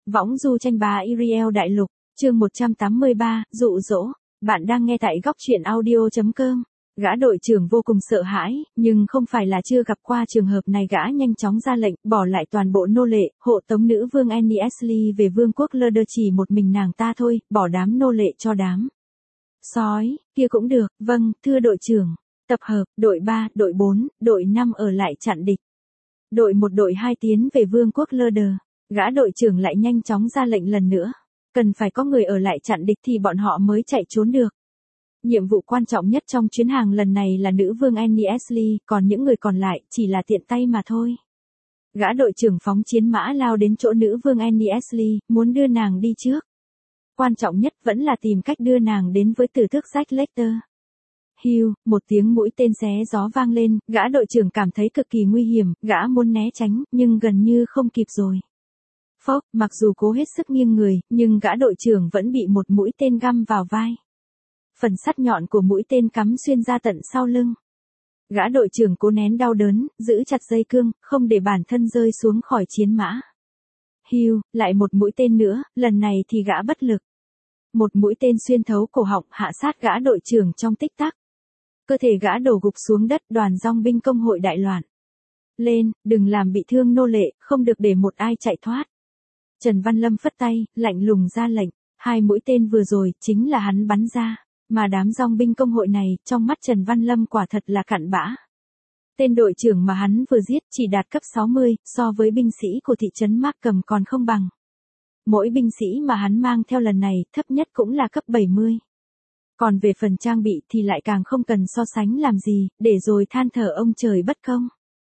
Võng du tranh bá Iriel đại lục, chương 183, dụ dỗ. Bạn đang nghe tại góc truyện audio.com. Gã đội trưởng vô cùng sợ hãi, nhưng không phải là chưa gặp qua trường hợp này, gã nhanh chóng ra lệnh, bỏ lại toàn bộ nô lệ, hộ tống nữ vương Annie Ashley về vương quốc Lurder, chỉ một mình nàng ta thôi, bỏ đám nô lệ cho đám sói, kia cũng được, vâng, thưa đội trưởng. Tập hợp, đội 3, đội 4, đội 5 ở lại chặn địch. Đội 1 đội 2 tiến về vương quốc Lurder. Gã đội trưởng lại nhanh chóng ra lệnh lần nữa. Cần phải có người ở lại chặn địch thì bọn họ mới chạy trốn được. Nhiệm vụ quan trọng nhất trong chuyến hàng lần này là nữ vương Annie Ashley, còn những người còn lại chỉ là tiện tay mà thôi. Gã đội trưởng phóng chiến mã lao đến chỗ nữ vương Annie Ashley, muốn đưa nàng đi trước. Quan trọng nhất vẫn là tìm cách đưa nàng đến với tử tước Jack Lecter. Hiu, một tiếng mũi tên xé gió vang lên, gã đội trưởng cảm thấy cực kỳ nguy hiểm, gã muốn né tránh, nhưng gần như không kịp rồi. Phốc, mặc dù cố hết sức nghiêng người, nhưng gã đội trưởng vẫn bị một mũi tên găm vào vai. Phần sắt nhọn của mũi tên cắm xuyên ra tận sau lưng. Gã đội trưởng cố nén đau đớn, giữ chặt dây cương, không để bản thân rơi xuống khỏi chiến mã. Hiu, lại một mũi tên nữa, lần này thì gã bất lực. Một mũi tên xuyên thấu cổ họng, hạ sát gã đội trưởng trong tích tắc. Cơ thể gã đổ gục xuống đất, đoàn dòng binh công hội đại loạn. Lên, đừng làm bị thương nô lệ, không được để một ai chạy thoát. Trần Văn Lâm phất tay, lạnh lùng ra lệnh. Hai mũi tên vừa rồi, chính là hắn bắn ra. Mà đám dòng binh công hội này, trong mắt Trần Văn Lâm quả thật là cặn bã. Tên đội trưởng mà hắn vừa giết chỉ đạt cấp 60, so với binh sĩ của thị trấn Markham còn không bằng. Mỗi binh sĩ mà hắn mang theo lần này, thấp nhất cũng là cấp 70. Còn về phần trang bị thì lại càng không cần so sánh làm gì, để rồi than thở ông trời bất công.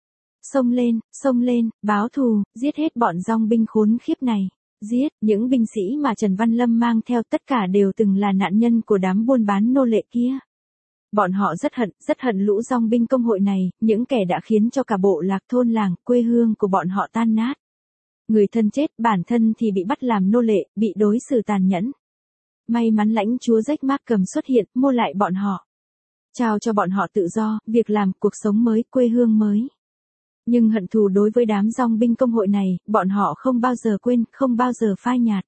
Xông lên, báo thù, giết hết bọn dòng binh khốn khiếp này. Giết, những binh sĩ mà Trần Văn Lâm mang theo tất cả đều từng là nạn nhân của đám buôn bán nô lệ kia. Bọn họ rất hận lũ dòng binh công hội này, những kẻ đã khiến cho cả bộ lạc thôn làng, quê hương của bọn họ tan nát. Người thân chết, bản thân thì bị bắt làm nô lệ, bị đối xử tàn nhẫn. May mắn lãnh chúa Jack Markham xuất hiện, mua lại bọn họ. Trao cho bọn họ tự do, việc làm, cuộc sống mới, quê hương mới. Nhưng hận thù đối với đám dòng binh công hội này, bọn họ không bao giờ quên, không bao giờ phai nhạt.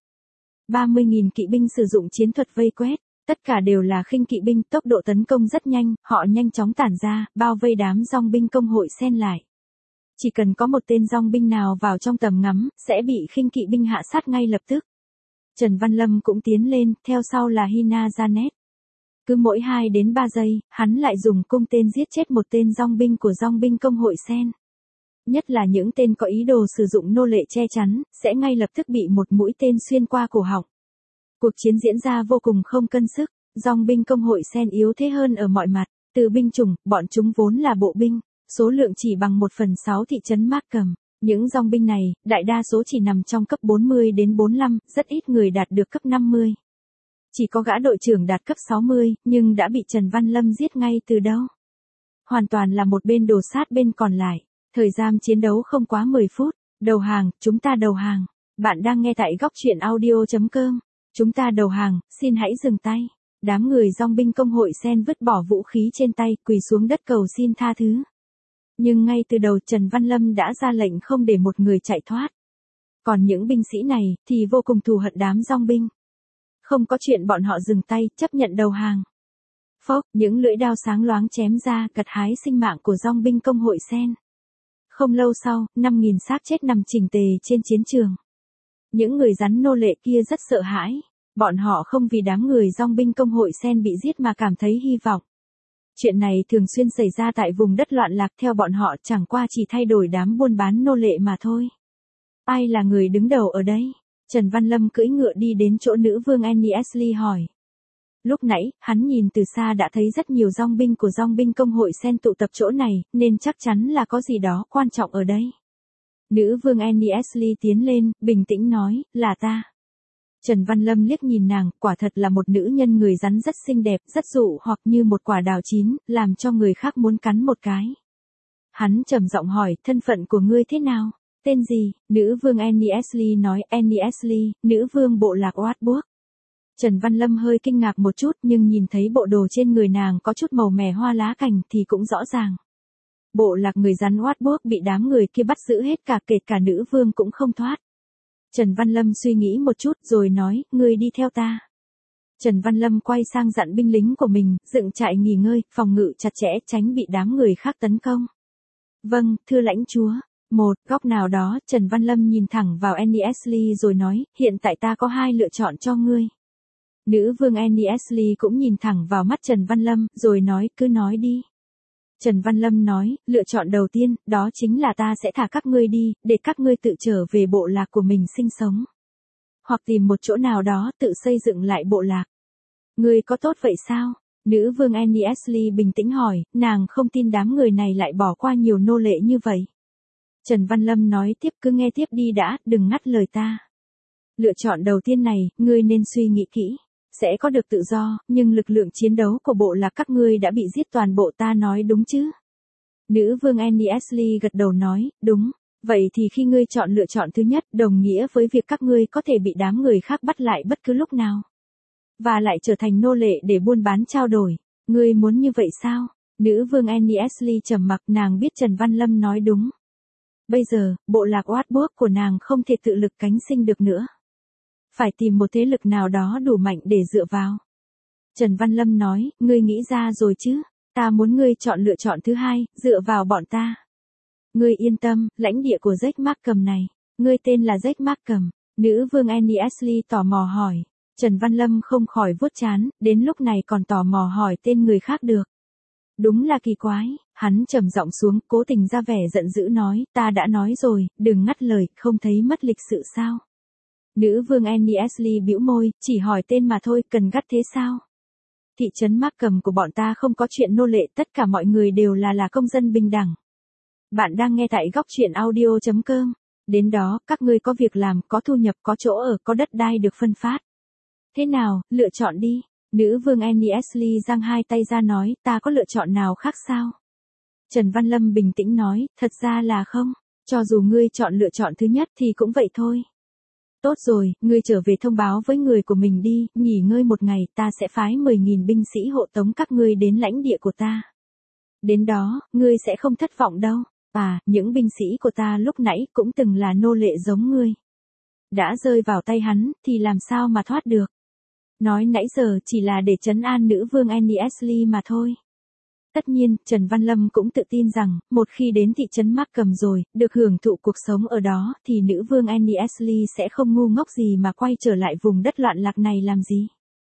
30.000 kỵ binh sử dụng chiến thuật vây quét, tất cả đều là khinh kỵ binh, tốc độ tấn công rất nhanh, họ nhanh chóng tản ra, bao vây đám dòng binh công hội xen lại. Chỉ cần có một tên dòng binh nào vào trong tầm ngắm, sẽ bị khinh kỵ binh hạ sát ngay lập tức. Trần Văn Lâm cũng tiến lên, theo sau là Hina Janet. Cứ mỗi 2 đến 3 giây, hắn lại dùng cung tên giết chết một tên dòng binh của dòng binh công hội sen. Nhất là những tên có ý đồ sử dụng nô lệ che chắn, sẽ ngay lập tức bị một mũi tên xuyên qua cổ họng. Cuộc chiến diễn ra vô cùng không cân sức, dòng binh công hội sen yếu thế hơn ở mọi mặt, từ binh chủng, bọn chúng vốn là bộ binh, số lượng chỉ bằng 1/6 thị trấn Markham. Những dòng binh này, đại đa số chỉ nằm trong cấp 40 đến 45, rất ít người đạt được cấp 50. Chỉ có gã đội trưởng đạt cấp 60, nhưng đã bị Trần Văn Lâm giết ngay từ đầu. Hoàn toàn là một bên đổ sát bên còn lại. Thời gian chiến đấu không quá 10 phút. Đầu hàng, chúng ta đầu hàng. Bạn đang nghe tại góc truyện audio.com. Chúng ta đầu hàng, xin hãy dừng tay. Đám người dòng binh công hội sen vứt bỏ vũ khí trên tay, quỳ xuống đất cầu xin tha thứ. Nhưng ngay từ đầu Trần Văn Lâm đã ra lệnh không để một người chạy thoát. Còn những binh sĩ này, thì vô cùng thù hận đám dòng binh. Không có chuyện bọn họ dừng tay, chấp nhận đầu hàng. Phốc, những lưỡi đao sáng loáng chém ra, gặt hái sinh mạng của dòng binh công hội sen. Không lâu sau, 5.000 xác chết nằm chỉnh tề trên chiến trường. Những người rắn nô lệ kia rất sợ hãi. Bọn họ không vì đám người dòng binh công hội sen bị giết mà cảm thấy hy vọng. Chuyện này thường xuyên xảy ra tại vùng đất loạn lạc, theo bọn họ chẳng qua chỉ thay đổi đám buôn bán nô lệ mà thôi. Ai là người đứng đầu ở đây? Trần Văn Lâm cưỡi ngựa đi đến chỗ nữ vương Annie Ashley hỏi. Lúc nãy, hắn nhìn từ xa đã thấy rất nhiều dòng binh của dòng binh công hội sen tụ tập chỗ này, nên chắc chắn là có gì đó quan trọng ở đây. Nữ vương Annie Ashley tiến lên, bình tĩnh nói, là ta. Trần Văn Lâm liếc nhìn nàng, quả thật là một nữ nhân người rắn rất xinh đẹp, rất dụ hoặc như một quả đào chín, làm cho người khác muốn cắn một cái. Hắn trầm giọng hỏi, thân phận của ngươi thế nào? Tên gì? Nữ vương Annie Ashley nói, Annie Ashley, nữ vương bộ lạc Wartburg. Trần Văn Lâm hơi kinh ngạc một chút, nhưng nhìn thấy bộ đồ trên người nàng có chút màu mè hoa lá cành thì cũng rõ ràng. Bộ lạc người rắn Wartburg bị đám người kia bắt giữ hết cả, kể cả nữ vương cũng không thoát. Trần Văn Lâm suy nghĩ một chút rồi nói, ngươi đi theo ta. Trần Văn Lâm quay sang dặn binh lính của mình, dựng trại nghỉ ngơi, phòng ngự chặt chẽ, tránh bị đám người khác tấn công. Vâng, thưa lãnh chúa. Một góc nào đó, Trần Văn Lâm nhìn thẳng vào Annie Ashley rồi nói, hiện tại ta có hai lựa chọn cho ngươi. Nữ vương Annie Ashley cũng nhìn thẳng vào mắt Trần Văn Lâm, rồi nói, cứ nói đi. Trần Văn Lâm nói, lựa chọn đầu tiên, đó chính là ta sẽ thả các ngươi đi, để các ngươi tự trở về bộ lạc của mình sinh sống. Hoặc tìm một chỗ nào đó tự xây dựng lại bộ lạc. Ngươi có tốt vậy sao? Nữ vương Annie Ashley bình tĩnh hỏi, nàng không tin đám người này lại bỏ qua nhiều nô lệ như vậy. Trần Văn Lâm nói tiếp, cứ nghe tiếp đi đã, đừng ngắt lời ta. Lựa chọn đầu tiên này, ngươi nên suy nghĩ kỹ. Sẽ có được tự do, nhưng lực lượng chiến đấu của bộ lạc các ngươi đã bị giết toàn bộ, ta nói đúng chứ? Nữ vương Annie Ashley gật đầu nói, đúng. Vậy thì khi ngươi chọn lựa chọn thứ nhất, đồng nghĩa với việc các ngươi có thể bị đám người khác bắt lại bất cứ lúc nào. Và lại trở thành nô lệ để buôn bán trao đổi. Ngươi muốn như vậy sao? Nữ vương Annie Ashley trầm mặc, nàng biết Trần Văn Lâm nói đúng. Bây giờ, bộ lạc Wartburg của nàng không thể tự lực cánh sinh được nữa. Phải tìm một thế lực nào đó đủ mạnh để dựa vào. Trần Văn Lâm nói, ngươi nghĩ ra rồi chứ? Ta muốn ngươi chọn lựa chọn thứ hai, dựa vào bọn ta. Ngươi yên tâm, lãnh địa của Jack Markham này. Ngươi tên là Jack Markham. Nữ vương Annie Ashley tò mò hỏi. Trần Văn Lâm không khỏi vuốt trán, đến lúc này còn tò mò hỏi tên người khác được. Đúng là kỳ quái, hắn trầm giọng xuống, cố tình ra vẻ giận dữ nói, ta đã nói rồi, đừng ngắt lời, không thấy mất lịch sự sao? Nữ vương Annie Ashley bĩu môi, chỉ hỏi tên mà thôi, cần gắt thế sao? Thị trấn Markham của bọn ta không có chuyện nô lệ, tất cả mọi người đều là công dân bình đẳng. Bạn đang nghe tại góc truyện audio.com. Đến đó, các ngươi có việc làm, có thu nhập, có chỗ ở, có đất đai được phân phát. Thế nào, lựa chọn đi. Nữ vương Annie Ashley giang hai tay ra nói, ta có lựa chọn nào khác sao? Trần Văn Lâm bình tĩnh nói, thật ra là không. Cho dù ngươi chọn lựa chọn thứ nhất thì cũng vậy thôi. Tốt rồi, ngươi trở về thông báo với người của mình đi, nghỉ ngơi một ngày, ta sẽ phái 10.000 binh sĩ hộ tống các ngươi đến lãnh địa của ta. Đến đó, ngươi sẽ không thất vọng đâu. À, những binh sĩ của ta lúc nãy cũng từng là nô lệ giống ngươi. Đã rơi vào tay hắn, thì làm sao mà thoát được. Nói nãy giờ chỉ là để trấn an nữ vương Annie Ashley mà thôi. Tất nhiên, Trần Văn Lâm cũng tự tin rằng, một khi đến thị trấn Markham rồi, được hưởng thụ cuộc sống ở đó, thì nữ vương Annie Ashley sẽ không ngu ngốc gì mà quay trở lại vùng đất loạn lạc này làm gì.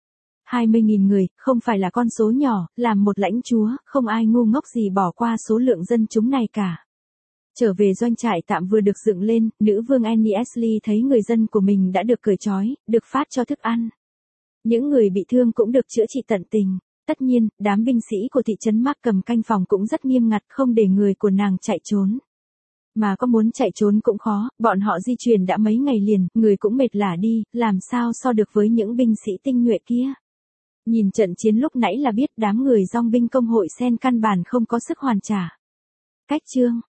20.000 người, không phải là con số nhỏ, làm một lãnh chúa, không ai ngu ngốc gì bỏ qua số lượng dân chúng này cả. Trở về doanh trại tạm vừa được dựng lên, nữ vương Annie Ashley thấy người dân của mình đã được cởi trói, được phát cho thức ăn. Những người bị thương cũng được chữa trị tận tình. Tất nhiên, đám binh sĩ của thị trấn Markham canh phòng cũng rất nghiêm ngặt, không để người của nàng chạy trốn. Mà có muốn chạy trốn cũng khó, bọn họ di chuyển đã mấy ngày liền, người cũng mệt lả đi, làm sao so được với những binh sĩ tinh nhuệ kia. Nhìn trận chiến lúc nãy là biết đám người dong binh công hội sen căn bản không có sức hoàn trả. Cách chương